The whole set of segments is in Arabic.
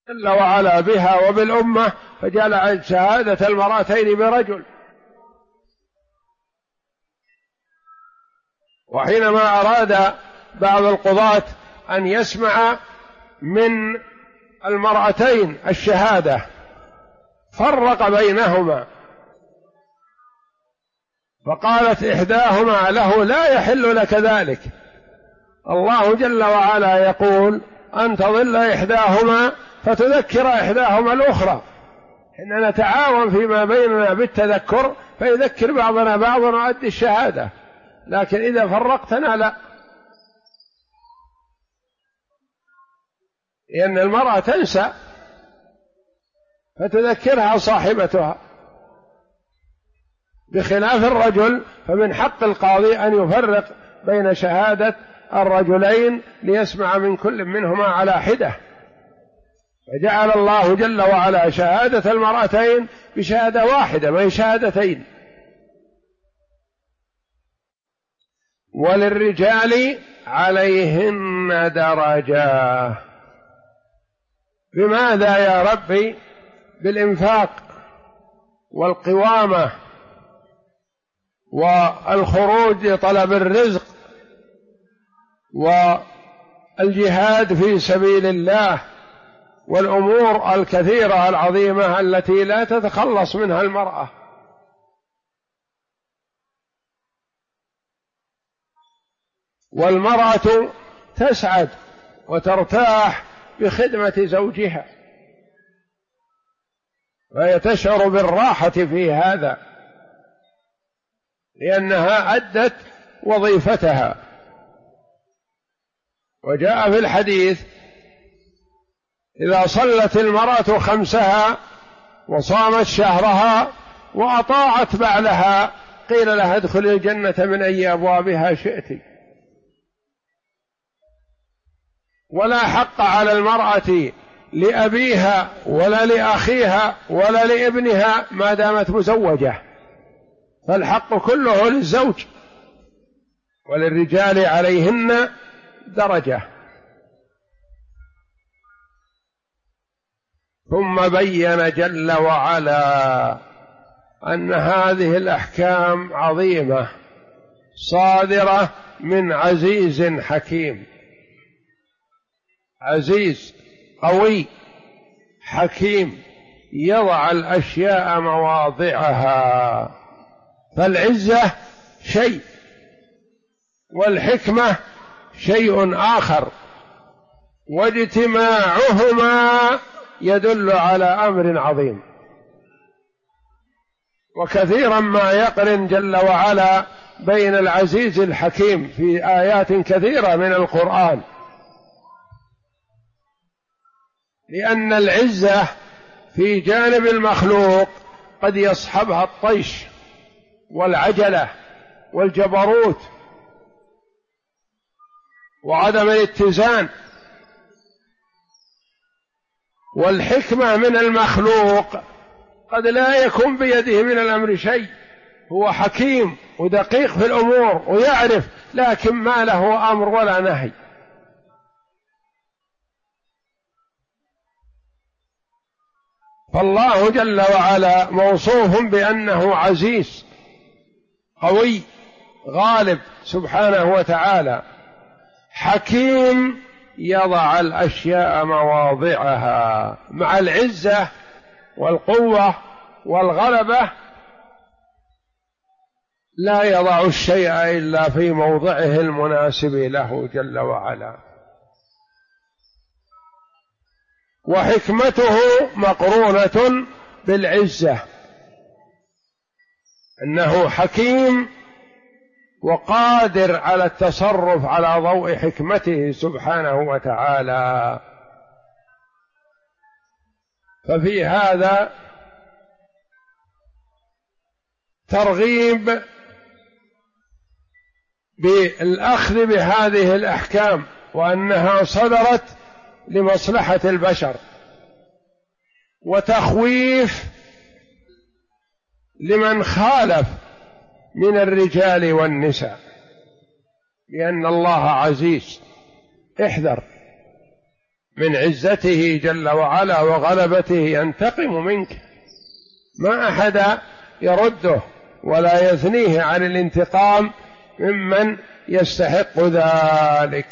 جل وعلا بها وبالأمة فجعل شهادة المرأتين برجل. وحينما أراد بعض القضاة أن يسمع من المرأتين الشهادة فرق بينهما، فقالت إحداهما له: لا يحل لك ذلك، الله جل وعلا يقول أن تضل إحداهما فتذكر إحداهما الأخرى، إننا نتعاون فيما بيننا بالتذكر فيذكر بعضنا بعضا وأدي الشهادة، لكن إذا فرقتنا لا، لأن المرأة تنسى فتذكرها صاحبتها، بخلاف الرجل فمن حق القاضي أن يفرق بين شهادة الرجلين ليسمع من كل منهما على حدة، فجعل الله جل وعلا شهادة المرأتين بشهادة واحدة ما هي شهادتين. وللرجال عليهن درجة. بماذا يا ربي؟ بالإنفاق والقوامة والخروج لطلب الرزق والجهاد في سبيل الله والأمور الكثيرة العظيمة التي لا تتخلص منها المرأة. والمرأة تسعد وترتاح بخدمة زوجها، فهي تشعر بالراحة في هذا لأنها أدت وظيفتها. وجاء في الحديث: إذا صلت المرأة خمسها وصامت شهرها وأطاعت بعلها قيل لها: ادخلي الجنة من أي أبوابها شئت. ولا حق على المرأة لأبيها ولا لأخيها ولا لابنها ما دامت مزوجة، فالحق كله للزوج. وللرجال عليهن درجة. ثم بين جل وعلا أن هذه الأحكام عظيمة صادرة من عزيز حكيم، عزيز قوي حكيم يضع الأشياء مواضعها. فالعزة شيء والحكمة شيء آخر، واجتماعهما يدل على أمر عظيم. وكثيرا ما يقرن جل وعلا بين العزيز الحكيم في آيات كثيرة من القرآن، لأن العزة في جانب المخلوق قد يصحبها الطيش والعجلة والجبروت وعدم الاتزان. والحكمة من المخلوق قد لا يكون بيده من الأمر شيء، هو حكيم ودقيق في الأمور ويعرف، لكن ما له أمر ولا نهي. فالله جل وعلا موصوف بأنه عزيز قوي غالب سبحانه وتعالى، حكيم يضع الأشياء مواضعها. مع العزة والقوة والغلبة لا يضع الشيء إلا في موضعه المناسب له جل وعلا. وحكمته مقرونة بالعزة، أنه حكيم وقادر على التصرف على ضوء حكمته سبحانه وتعالى. ففي هذا ترغيب بالأخذ بهذه الأحكام، وأنها صدرت لمصلحة البشر، وتخويف لمن خالف من الرجال والنساء، لأن الله عزيز. احذر من عزته جل وعلا وغلبته ينتقم منك، ما أحد يرده ولا يثنيه عن الانتقام ممن يستحق ذلك.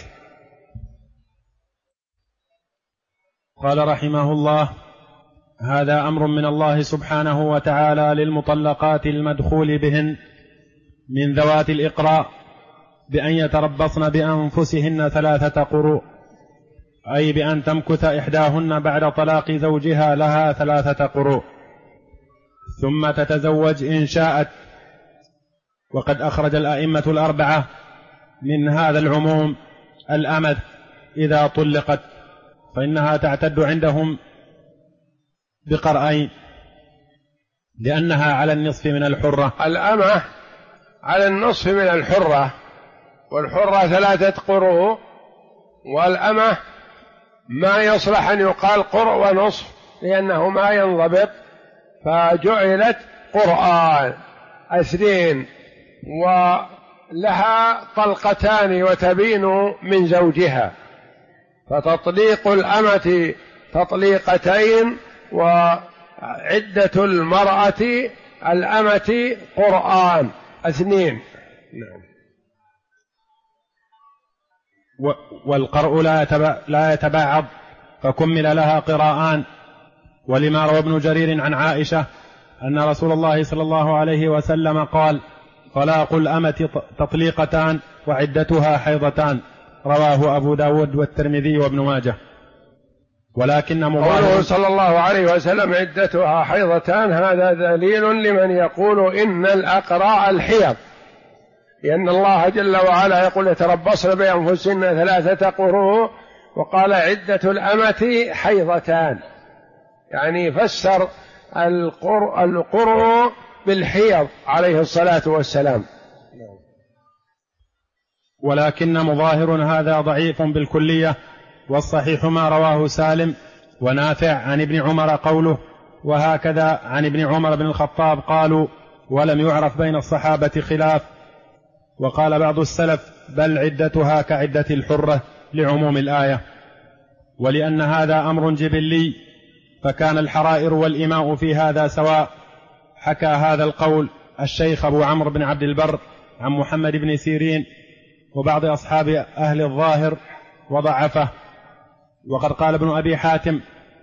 قال رحمه الله: هذا أمر من الله سبحانه وتعالى للمطلقات المدخول بهن من ذوات الإقراء بأن يتربصن بأنفسهن 3 قروء، أي بأن تمكث إحداهن بعد طلاق زوجها لها 3 قروء ثم تتزوج إن شاءت. وقد أخرج الأئمة 4 من هذا العموم الأمة إذا طلقت، فإنها تعتد عندهم بقرأين، لأنها على النصف من الحرة. الأمة على النصف من الحرة، والحرة 3 قروء، والأمة ما يصلح أن يقال قرء ونصف لأنه ما ينضبط، فجعلت قرآن 2 ولها طلقتان وتبين من زوجها، فتطليق الأمة تطليقتين، وعدة المرأة الأمة قرآن 2. نعم. والقرء لا يتباعض، فكمل لها قراءان. ولما روى ابن جرير عن عائشة أن رسول الله صلى الله عليه وسلم قال: طلاق الأمة تطليقتان وعدتها حيضتان، رواه أبو داود والترمذي وابن ماجه. ولكن قوله صلى الله عليه وسلم عدتها حيضتان هذا دليل لمن يقول إن الأقراء الحيض، لأن الله جل وعلا يقول يتربصن بأنفسهن 3 قروء، وقال عدة الأمة حيضتان، يعني فسر القرء بالحيض عليه الصلاة والسلام. ولكن مظاهر هذا ضعيف بالكلية، والصحيح ما رواه سالم ونافع عن ابن عمر قوله: وهكذا عن ابن عمر بن الخطاب قالوا، ولم يعرف بين الصحابة خلاف. وقال بعض السلف: بل عدتها كعدة الحرة لعموم الآية. ولأن هذا أمر جبلي فكان الحرائر والإماء في هذا سواء. حكى هذا القول الشيخ أبو عمرو بن عبد البر عن محمد بن سيرين وبعض أصحاب أهل الظاهر وضعفه. وقد قال ابن أبي حاتم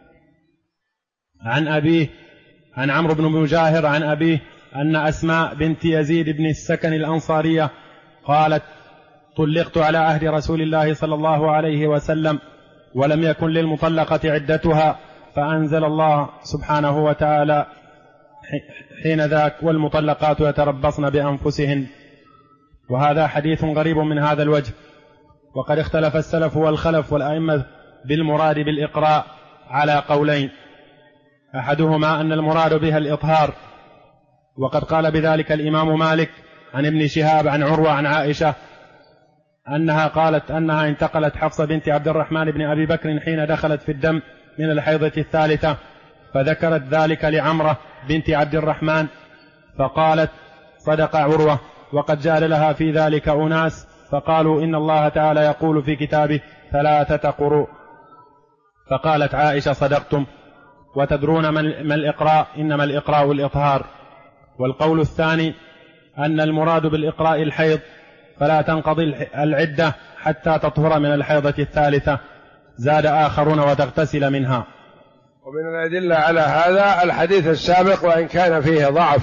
عن أبيه عن عمرو بن مجاهر عن أبيه أن أسماء بنت يزيد بن السكن الأنصارية قالت: طلقت على عهد رسول الله صلى الله عليه وسلم ولم يكن للمطلقة عدتها، فأنزل الله سبحانه وتعالى حين ذاك: والمطلقات يتربصن بأنفسهن. وهذا حديث غريب من هذا الوجه. وقد اختلف السلف والخلف والأئمة بالمراد بالإقراء على قولين: أحدهما أن المراد بها الإطهار، وقد قال بذلك الإمام مالك عن ابن شهاب عن عروة عن عائشة أنها قالت أنها انتقلت حفصة بنت عبد الرحمن بن أبي بكر حين دخلت في الدم من الحيضة 3، فذكرت ذلك لعمرة بنت عبد الرحمن فقالت: صدق عروة، وقد جعل لها في ذلك أناس فقالوا: إن الله تعالى يقول في كتابه 3 قروء. فقالت عائشة: صدقتم، وتدرون ما الإقراء، إنما الإقراء الإطهار. والقول الثاني أن المراد بالإقراء الحيض، فلا تنقضي العدة حتى تطهر من الحيضة 3، زاد آخرون: وتغتسل منها. ومن الأدلة على هذا الحديث السابق وإن كان فيه ضعف: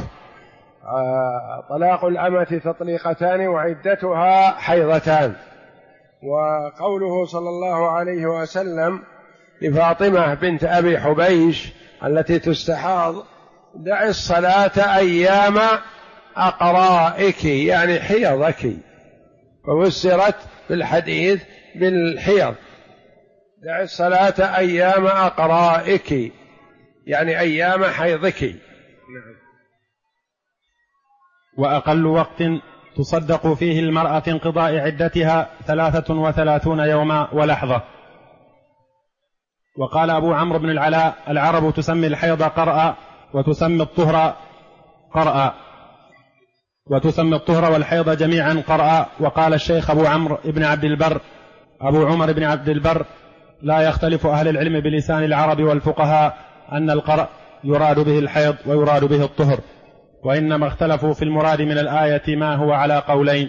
طلاق الأمة تطليقتان وعدتها حيضتان. وقوله صلى الله عليه وسلم لفاطمة بنت أبي حبيش التي تستحاض: دع الصلاة أيام أقرائك، يعني حيضك، ففسرت في الحديث بالحيض: دع الصلاة أيام أقرائك، يعني أيام حيضك. نعم. وأقل وقت تصدق فيه المرأة في انقضاء عدتها 33 يوما ولحظة. وقال أبو عمرو بن العلاء: العرب تسمي الحيض قرأ، وتسمي الطهر قرأ، وتسمي الطهر والحيض جميعا قرأ. وقال الشيخ أبو عمرو بن عبد البر أبو عمر بن عبد البر: لا يختلف أهل العلم بلسان العرب والفقهاء أن القرء يراد به الحيض ويراد به الطهر، وإنما اختلفوا في المراد من الآية ما هو على قولين.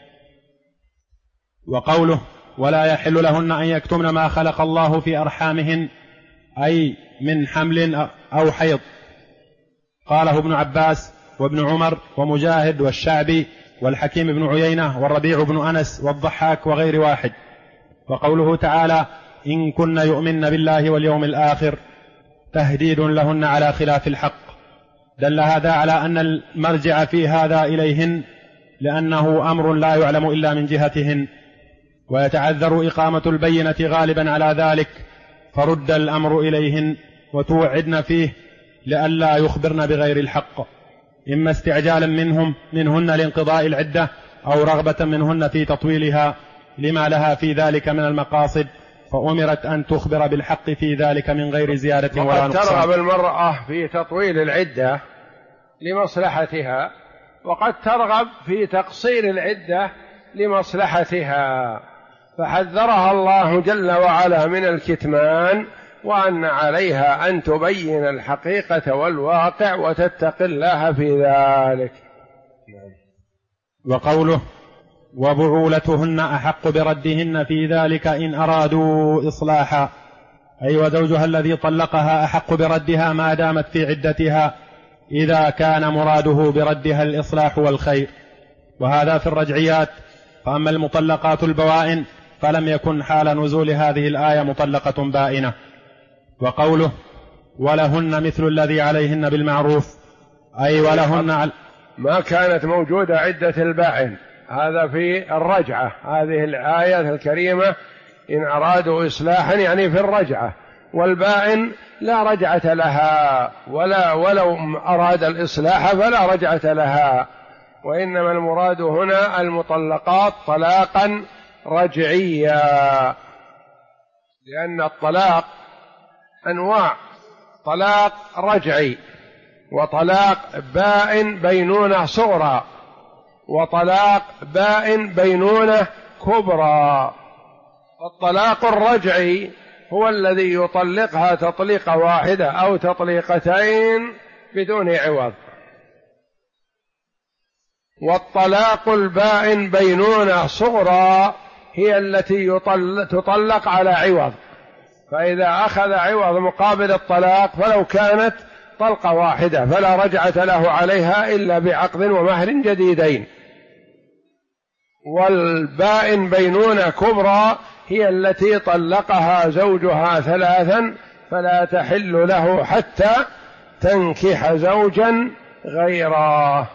وقوله ولا يحل لهن أن يكتمن ما خلق الله في أرحامهن أي من حمل أو حيض، قاله ابن عباس وابن عمر ومجاهد والشعبي والحكيم بن عيينة والربيع بن أنس والضحاك وغير واحد. وقوله تعالى إن كن يؤمن بالله واليوم الآخر تهديد لهن على خلاف الحق، دل هذا على أن المرجع في هذا إليهن، لأنه أمر لا يعلم إلا من جهتهن، ويتعذر إقامة البينة غالبا على ذلك، فرد الأمر إليهن وتوعدن فيه لئلا يخبرن بغير الحق، إما استعجالا منهن لانقضاء العدة أو رغبة منهن في تطويلها لما لها في ذلك من المقاصد، فأمرت أن تخبر بالحق في ذلك من غير زيادة ولا نقصان. وقد ترغب المرأة في تطويل العدة لمصلحتها، وقد ترغب في تقصير العدة لمصلحتها، فحذرها الله جل وعلا من الكتمان، وأن عليها أن تبين الحقيقة والواقع وتتقي الله في ذلك. وقوله وبعولتهن أحق بردهن في ذلك إن أرادوا إصلاحا، أي وزوجها الذي طلقها أحق بردها ما دامت في عدتها إذا كان مراده بردها الإصلاح والخير، وهذا في الرجعيات. فأما المطلقات البوائن فلم يكن حال نزول هذه الآية مطلقة بائنة. وقوله ولهن مثل الذي عليهن بالمعروف، أي ولهن ما كانت موجودة عدة البائن، هذا في الرجعة. هذه الآية الكريمة إن أرادوا إصلاحا يعني في الرجعة، والبائن لا رجعة لها، ولو أراد الإصلاح فلا رجعة لها، وإنما المراد هنا المطلقات طلاقا رجعيا، لأن الطلاق أنواع: طلاق رجعي، وطلاق بائن بينونة صغرى، وطلاق بائن بينونة كبرى. الطلاق الرجعي هو الذي يطلقها تطليقة واحدة أو تطليقتين بدون عوض، والطلاق البائن بينونة صغرى هي التي تطلق على عوض، فإذا أخذ عوض مقابل الطلاق فلو كانت طلقة واحدة فلا رجعة له عليها إلا بعقد ومهر جديدين. والبائن بينونة كبرى هي التي طلقها زوجها ثلاثا فلا تحل له حتى تنكح زوجا غيره.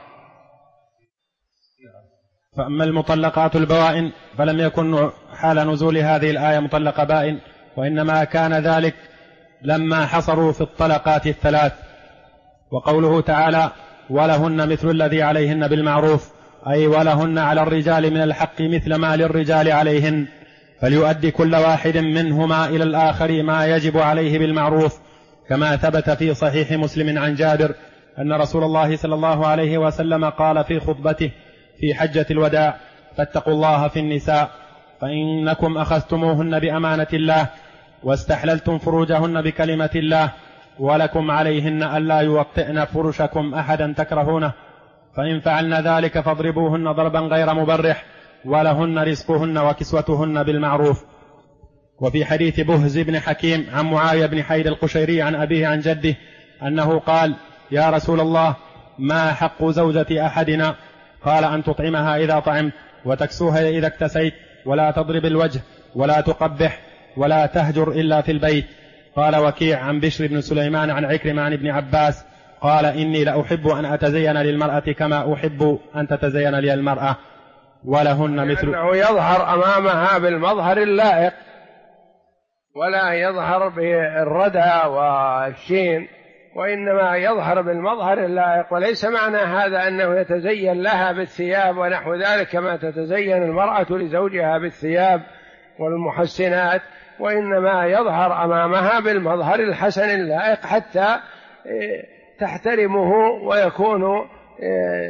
فأما المطلقات البوائن فلم يكن حال نزول هذه الآية مطلقة بائن، وإنما كان ذلك لما حصروا في الطلقات الثلاث. وقوله تعالى ولهن مثل الذي عليهن بالمعروف، أي ولهن على الرجال من الحق مثل ما للرجال عليهن، فليؤدي كل واحد منهما إلى الآخر ما يجب عليه بالمعروف، كما ثبت في صحيح مسلم عن جابر أن رسول الله صلى الله عليه وسلم قال في خطبته في حجة الوداع فاتقوا الله في النساء فإنكم أخذتموهن بأمانة الله واستحللتم فروجهن بكلمة الله، ولكم عليهن ألا يوطئن فرشكم أحدا تكرهونه، فإن فعلن ذلك فاضربوهن ضربا غير مبرح، ولهن رزقهن وكسوتهن بالمعروف. وفي حديث بهز بن حكيم عن معاوية بن حيد القشيري عن أبيه عن جده أنه قال يا رسول الله ما حق زوجة أحدنا؟ قال أن تطعمها إذا طعمت، وتكسوها إذا اكتسيت، ولا تضرب الوجه، ولا تقبح، ولا تهجر إلا في البيت. قال وكيع عن بشر بن سليمان عن عكرمة عن ابن عباس قال إني لأحب أن أتزين للمرأة كما أحب أن تتزين لي المرأة، ولهن مثل أنه يظهر أمامها بالمظهر اللائق، ولا يظهر بالردى والشين، وإنما يظهر بالمظهر اللائق. وليس معنى هذا أنه يتزين لها بالثياب ونحو ذلك كما تتزين المرأة لزوجها بالثياب والمحسنات، وإنما يظهر أمامها بالمظهر الحسن اللائق حتى تحترمه ويكون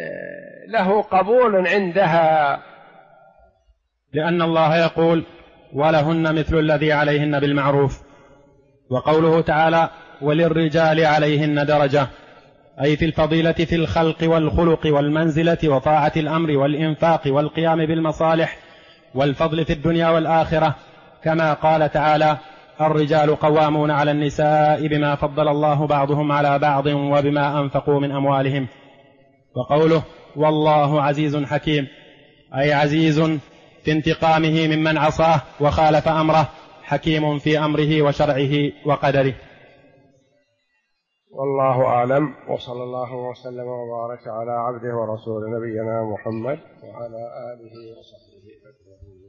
له قبول عندها. لأن الله يقول ولهن مثل الذي عليهن بالمعروف. وقوله تعالى وللرجال عليهن درجة، أي في الفضيلة في الخلق والخلق والمنزلة وطاعة الأمر والإنفاق والقيام بالمصالح والفضل في الدنيا والآخرة، كما قال تعالى الرجال قوامون على النساء بما فضل الله بعضهم على بعض وبما أنفقوا من أموالهم. وقوله والله عزيز حكيم، أي عزيز في انتقامه ممن عصاه وخالف أمره، حكيم في أمره وشرعه وقدره. والله أعلم، وصلى الله وسلم وبارك على عبده ورسول نبينا محمد وعلى آله وصحبه أجمعين.